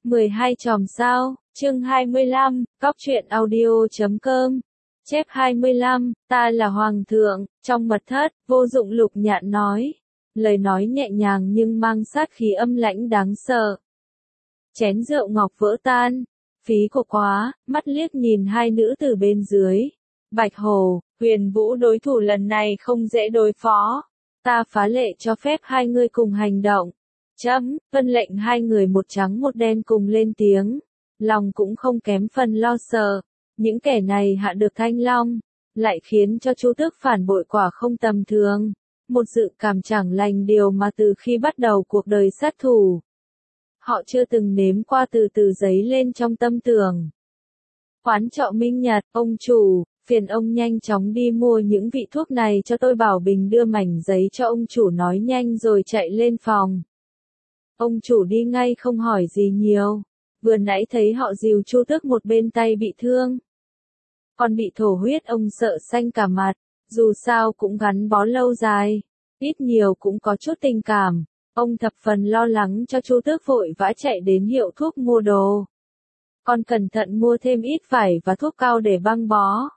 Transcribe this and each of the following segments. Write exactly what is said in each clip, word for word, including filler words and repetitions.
mười hai chòm sao, chương hai mươi lăm, cóc truyện audio chấm com. Chép hai mươi lăm, ta là hoàng thượng, trong mật thất, Vô Dụng Lục Nhạn nói. Lời nói nhẹ nhàng nhưng mang sát khí âm lãnh đáng sợ. Chén rượu ngọc vỡ tan, phí của quá, mắt liếc nhìn hai nữ từ bên dưới. Bạch Hồ, Huyền Vũ đối thủ lần này không dễ đối phó. Ta phá lệ cho phép hai người cùng hành động. Chấm, vân lệnh hai người một trắng một đen cùng lên tiếng. Lòng cũng không kém phần lo sợ. Những kẻ này hạ được Thanh Long, lại khiến cho Chu Tước phản bội quả không tầm thường. Một dự cảm chẳng lành điều mà từ khi bắt đầu cuộc đời sát thủ, họ chưa từng nếm qua từ từ dấy lên trong tâm tưởng. Quán trọ Minh Nhật, ông chủ, phiền ông nhanh chóng đi mua những vị thuốc này cho tôi. Bảo Bình đưa mảnh giấy cho ông chủ nói nhanh rồi chạy lên phòng. Ông chủ đi ngay không hỏi gì nhiều. Vừa nãy thấy họ dìu Chu Tước một bên tay bị thương, còn bị thổ huyết, ông sợ xanh cả mặt. Dù sao cũng gắn bó lâu dài, ít nhiều cũng có chút tình cảm. Ông thập phần lo lắng cho Chu Tước, vội vã chạy đến hiệu thuốc mua đồ. Còn cẩn thận mua thêm ít vải và thuốc cao để băng bó.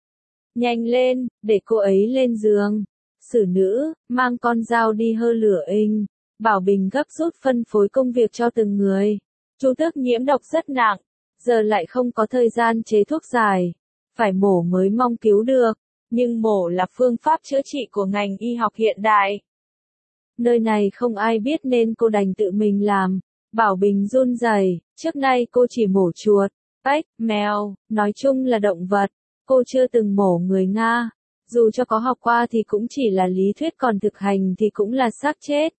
Nhanh lên, để cô ấy lên giường. Xử nữ, mang con dao đi hơ lửa inh. Bảo Bình gấp rút phân phối công việc cho từng người. Chu Tước nhiễm độc rất nặng, giờ lại không có thời gian chế thuốc giải. Phải mổ mới mong cứu được. Nhưng mổ là phương pháp chữa trị của ngành y học hiện đại. Nơi này không ai biết nên cô đành tự mình làm. Bảo Bình run rẩy, trước nay cô chỉ mổ chuột, ếch, mèo, nói chung là động vật. Cô chưa từng mổ người Nga. Dù cho có học qua thì cũng chỉ là lý thuyết, còn thực hành thì cũng là xác chết.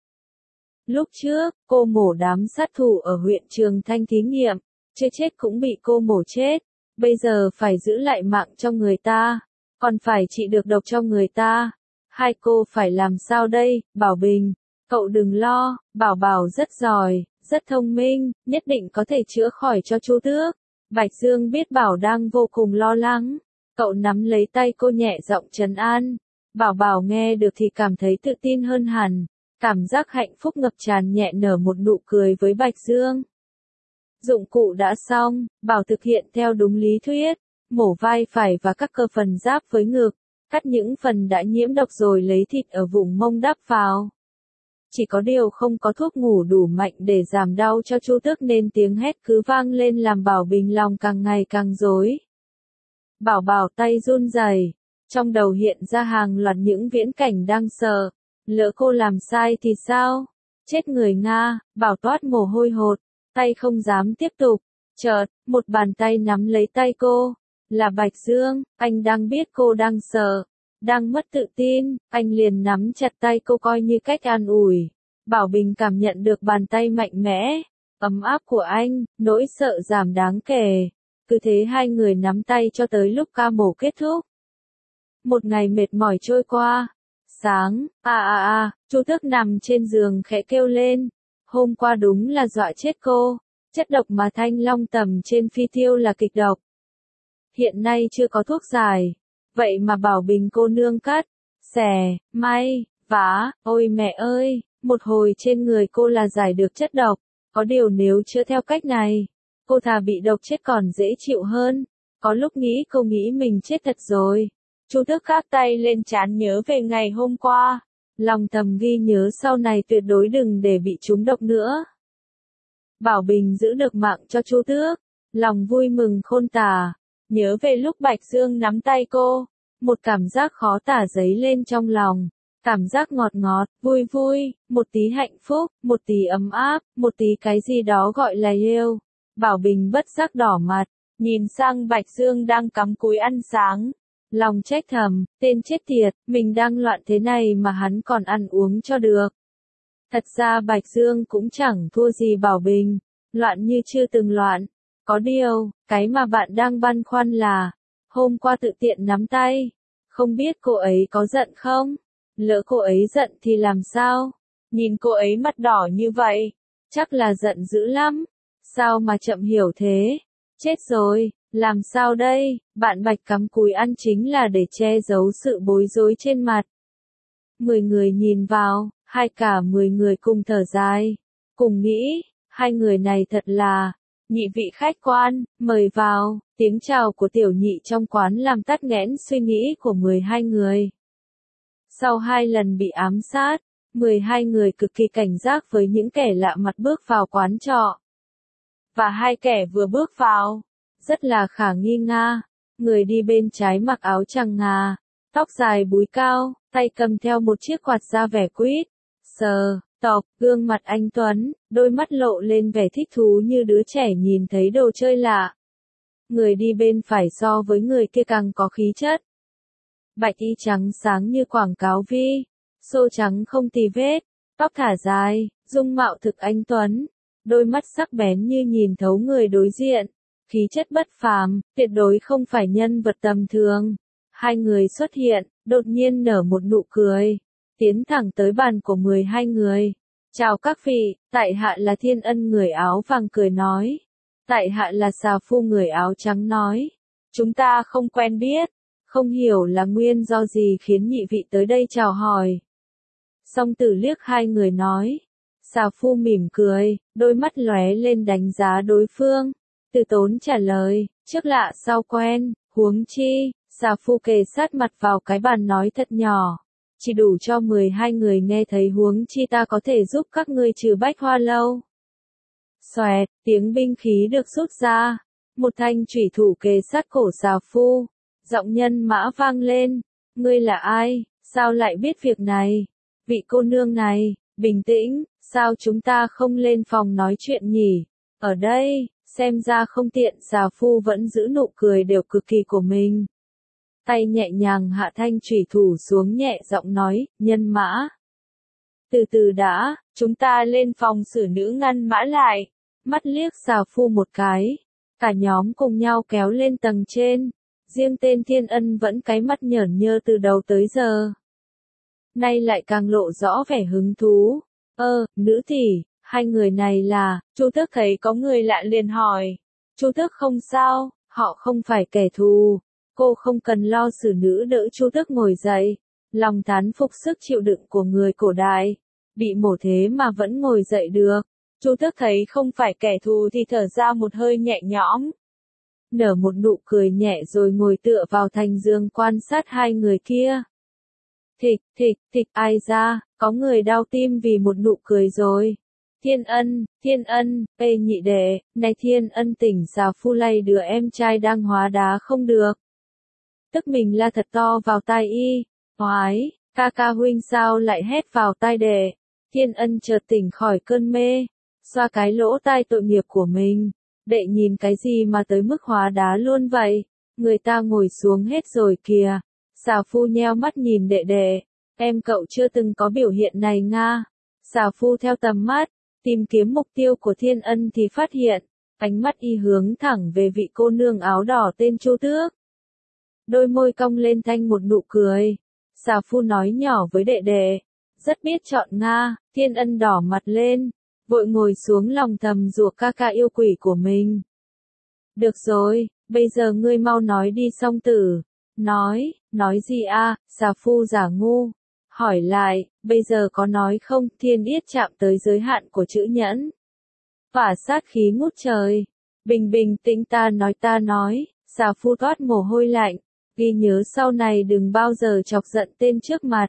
Lúc trước, cô mổ đám sát thủ ở huyện Trường Thanh thí nghiệm, chưa chết cũng bị cô mổ chết. Bây giờ phải giữ lại mạng cho người ta, còn phải trị được độc cho người ta. Hai cô phải làm sao đây? Bảo Bình, cậu đừng lo, Bảo Bảo rất giỏi, rất thông minh, nhất định có thể chữa khỏi cho Chu Tước. Bạch Dương biết Bảo đang vô cùng lo lắng, cậu nắm lấy tay cô nhẹ giọng trấn an. Bảo Bảo nghe được thì cảm thấy tự tin hơn hẳn, cảm giác hạnh phúc ngập tràn, nhẹ nở một nụ cười với Bạch Dương. Dụng cụ đã xong, Bảo thực hiện theo đúng lý thuyết, mổ vai phải và các cơ phần giáp với ngực, cắt những phần đã nhiễm độc rồi lấy thịt ở vùng mông đắp vào. Chỉ có điều không có thuốc ngủ đủ mạnh để giảm đau cho Chu Tước nên tiếng hét cứ vang lên làm Bảo Bình lòng càng ngày càng rối. Bảo Bảo tay run rẩy, trong đầu hiện ra hàng loạt những viễn cảnh đang sợ. Lỡ cô làm sai thì sao? Chết người Nga, Bảo toát mồ hôi hột, tay không dám tiếp tục. Chợt, một bàn tay nắm lấy tay cô. Là Bạch Dương, anh đang biết cô đang sợ, đang mất tự tin, anh liền nắm chặt tay cô coi như cách an ủi. Bảo Bình cảm nhận được bàn tay mạnh mẽ, ấm áp của anh, nỗi sợ giảm đáng kể. Cứ thế hai người nắm tay cho tới lúc ca mổ kết thúc. Một ngày mệt mỏi trôi qua. Sáng, à à à, Chu Tước nằm trên giường khẽ kêu lên. Hôm qua đúng là dọa chết cô. Chất độc mà Thanh Long tầm trên phi tiêu là kịch độc. Hiện nay chưa có thuốc giải. Vậy mà Bảo Bình cô nương cắt, xẻ, may, vá, ôi mẹ ơi, một hồi trên người cô là giải được chất độc. Có điều nếu chữa theo cách này, cô thà bị độc chết còn dễ chịu hơn. Có lúc nghĩ cô nghĩ mình chết thật rồi. Chu Tước gác tay lên trán nhớ về ngày hôm qua. Lòng thầm ghi nhớ sau này tuyệt đối đừng để bị trúng độc nữa. Bảo Bình giữ được mạng cho Chu Tước, lòng vui mừng khôn tả. Nhớ về lúc Bạch Dương nắm tay cô, một cảm giác khó tả dấy lên trong lòng. Cảm giác ngọt ngọt, vui vui, một tí hạnh phúc, một tí ấm áp, một tí cái gì đó gọi là yêu. Bảo Bình bất giác đỏ mặt, nhìn sang Bạch Dương đang cắm cúi ăn sáng. Lòng trách thầm, tên chết tiệt, mình đang loạn thế này mà hắn còn ăn uống cho được. Thật ra Bạch Dương cũng chẳng thua gì Bảo Bình, loạn như chưa từng loạn. Có điều, cái mà bạn đang băn khoăn là, hôm qua tự tiện nắm tay, không biết cô ấy có giận không? Lỡ cô ấy giận thì làm sao? Nhìn cô ấy mặt đỏ như vậy, chắc là giận dữ lắm. Sao mà chậm hiểu thế? Chết rồi, làm sao đây? Bạn Bạch cắm cúi ăn chính là để che giấu sự bối rối trên mặt. Mười người nhìn vào, hai cả mười người cùng thở dài, cùng nghĩ, hai người này thật là, Nhị vị khách quan, mời vào. Tiếng chào của tiểu nhị trong quán làm tắt nghẽn suy nghĩ của mười hai người. Sau hai lần bị ám sát, mười hai người cực kỳ cảnh giác với những kẻ lạ mặt bước vào quán trọ. Và hai kẻ vừa bước vào, rất là khả nghi nga. Người đi bên trái mặc áo trắng ngà, tóc dài búi cao, tay cầm theo một chiếc quạt da vẻ quýt, sờ, tộc, gương mặt anh tuấn, đôi mắt lộ lên vẻ thích thú như đứa trẻ nhìn thấy đồ chơi lạ. Người đi bên phải so với người kia càng có khí chất. Bạch y trắng sáng như quảng cáo vi, xô trắng không tì vết, tóc thả dài, dung mạo thực anh tuấn, đôi mắt sắc bén như nhìn thấu người đối diện, khí chất bất phàm, tuyệt đối không phải nhân vật tầm thường. Hai người xuất hiện, đột nhiên nở một nụ cười, tiến thẳng tới bàn của mười hai người. Chào các vị, tại hạ là Thiên Ân người áo vàng cười nói. Tại hạ là Xà Phu người áo trắng nói. Chúng ta không quen biết, không hiểu là nguyên do gì khiến nhị vị tới đây chào hỏi. Song Tử liếc hai người nói. Xà Phu mỉm cười, đôi mắt lóe lên đánh giá đối phương. Từ Tốn trả lời, trước lạ sau quen, huống chi. Xà Phu kề sát mặt vào cái bàn nói thật nhỏ, chỉ đủ cho mười hai người nghe thấy, huống chi ta có thể giúp các ngươi trừ Bách Hoa Lâu. Xoẹt, tiếng binh khí được rút ra, một thanh chủy thủ kề sát cổ Xà Phu, giọng nhân mã vang lên, ngươi là ai, sao lại biết việc này? Vị cô nương này, bình tĩnh, sao chúng ta không lên phòng nói chuyện nhỉ? Ở đây, xem ra không tiện. Xà Phu vẫn giữ nụ cười đều cực kỳ của mình. Tay nhẹ nhàng hạ thanh chủy thủ xuống, nhẹ giọng nói, nhân mã. Từ từ đã, chúng ta lên phòng xử nữ ngăn mã lại. Mắt liếc Xà Phu một cái. Cả nhóm cùng nhau kéo lên tầng trên. Riêng tên Thiên Ân vẫn cái mắt nhởn nhơ từ đầu tới giờ. Nay lại càng lộ rõ vẻ hứng thú. Ơ, nữ tỷ, hai người này là, Chu Tước thấy có người lạ liền hỏi. Chu Tước không sao, họ không phải kẻ thù. Cô không cần lo. Xử nữ đỡ Chu Tước ngồi dậy, lòng thán phục sức chịu đựng của người cổ đại, bị mổ thế mà vẫn ngồi dậy được. Chu Tước thấy không phải kẻ thù thì thở ra một hơi nhẹ nhõm, nở một nụ cười nhẹ rồi ngồi tựa vào thành giường quan sát hai người kia. Thịch, thịch, thịch, ai ra, có người đau tim vì một nụ cười rồi. Thiên Ân, Thiên Ân, ê nhị đệ, này Thiên Ân tỉnh. Xà Phu lay đứa em trai đang hóa đá không được. Tức mình la thật to vào tai y, hoái, ca ca huynh sao lại hét vào tai đệ. Thiên Ân chợt tỉnh khỏi cơn mê, xoa cái lỗ tai tội nghiệp của mình. Đệ nhìn cái gì mà tới mức hóa đá luôn vậy, người ta ngồi xuống hết rồi kìa. Xà Phu nheo mắt nhìn đệ đệ, em cậu chưa từng có biểu hiện này nga. Xà Phu theo tầm mắt, tìm kiếm mục tiêu của Thiên Ân thì phát hiện, ánh mắt y hướng thẳng về vị cô nương áo đỏ tên Chu Tước. Đôi môi cong lên thanh một nụ cười. Xà Phu nói nhỏ với đệ đệ, rất biết chọn nga. Thiên Ân đỏ mặt lên, vội ngồi xuống lòng thầm rủa ca ca yêu quỷ của mình. Được rồi, bây giờ ngươi mau nói đi. Song Tử nói, nói gì a? Xà Phu giả ngu, hỏi lại, bây giờ có nói không? Thiên Yết chạm tới giới hạn của chữ nhẫn, và sát khí ngút trời. Bình bình tĩnh, ta nói ta nói. Xà Phu toát mồ hôi lạnh, ghi nhớ sau này đừng bao giờ chọc giận tên trước mặt.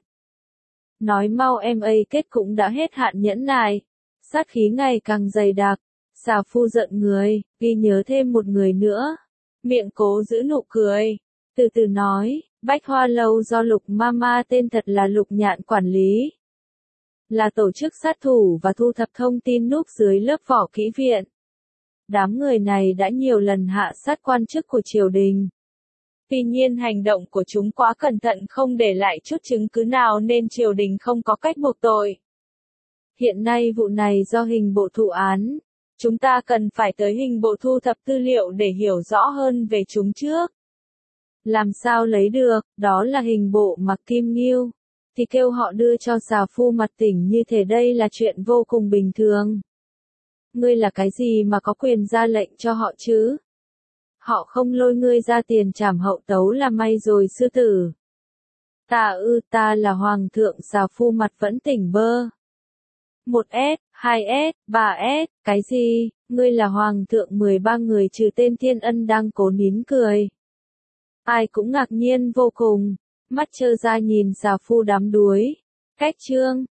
Nói mau em ấy, kết cũng đã hết hạn nhẫn nại. Sát khí ngày càng dày đặc. Xà Phu giận người, ghi nhớ thêm một người nữa. Miệng cố giữ nụ cười, từ từ nói, Bách Hoa Lâu do Lục Mama, tên thật là Lục Nhạn quản lý. Là tổ chức sát thủ và thu thập thông tin núp dưới lớp vỏ kỹ viện. Đám người này đã nhiều lần hạ sát quan chức của triều đình. Tuy nhiên hành động của chúng quá cẩn thận, không để lại chút chứng cứ nào nên triều đình không có cách buộc tội. Hiện nay vụ này do hình bộ thụ án. Chúng ta cần phải tới hình bộ thu thập tư liệu để hiểu rõ hơn về chúng trước. Làm sao lấy được, đó là hình bộ Mặc Kim Nghiêu. Thì kêu họ đưa cho Xà Phu mặt tỉnh như thế, đây là chuyện vô cùng bình thường. Ngươi là cái gì mà có quyền ra lệnh cho họ chứ? Họ không lôi ngươi ra tiền trảm hậu tấu là may rồi sư tử. Ta ư, ta là hoàng thượng. Xà Phu mặt vẫn tỉnh bơ. một S, hai S, ba S, cái gì? Ngươi là hoàng thượng mười ba người trừ tên Thiên Ân đang cố nín cười. Ai cũng ngạc nhiên vô cùng, mắt trơ ra nhìn xà phu đám đuối. Cách chương